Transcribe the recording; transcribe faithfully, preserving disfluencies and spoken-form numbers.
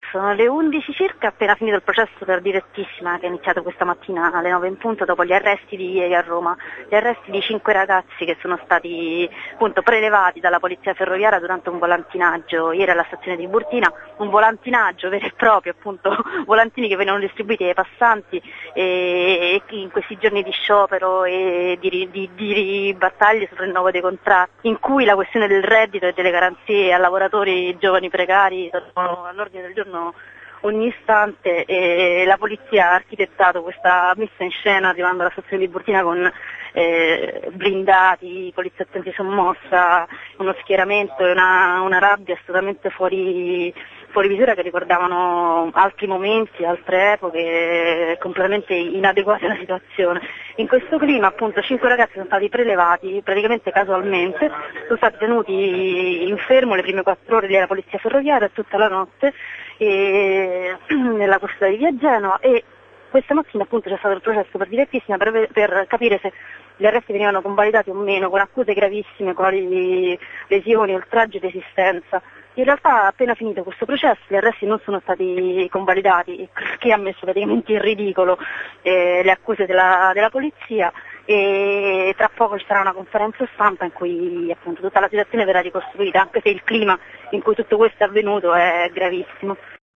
Sono le undici circa, appena finito il processo per direttissima che è iniziato questa mattina alle nove in punto dopo gli arresti di ieri a Roma, gli arresti di cinque ragazzi che sono stati appunto prelevati dalla polizia ferroviaria durante un volantinaggio ieri alla stazione di Tiburtina, un volantinaggio vero e proprio, appunto volantini che venivano distribuiti ai passanti e, e in questi giorni di sciopero e di, di, di battaglie sul rinnovo dei contratti, in cui la questione del reddito e delle garanzie a lavoratori giovani precari sono all'ordine del giorno ogni istante, e la polizia ha architettato questa messa in scena arrivando alla stazione di Tiburtina con eh, blindati, poliziotti antisommossa, uno schieramento e una, una rabbia assolutamente fuori, fuori misura che ricordavano altri momenti, altre epoche, completamente inadeguate alla situazione. In questo clima appunto cinque ragazzi sono stati prelevati praticamente casualmente, sono stati tenuti in fermo le prime quattro ore della polizia ferroviaria tutta la notte e, nella costa di Via Genova, e questa mattina appunto c'è stato il processo per direttissima per, per capire se gli arresti venivano convalidati o meno, con accuse gravissime quali lesioni, oltraggi ed esistenza. In realtà appena finito questo processo gli arresti non sono stati convalidati, che ha messo praticamente in ridicolo eh, le accuse della, della polizia, e tra poco ci sarà una conferenza stampa in cui appunto tutta la situazione verrà ricostruita, anche se il clima in cui tutto questo è avvenuto è gravissimo.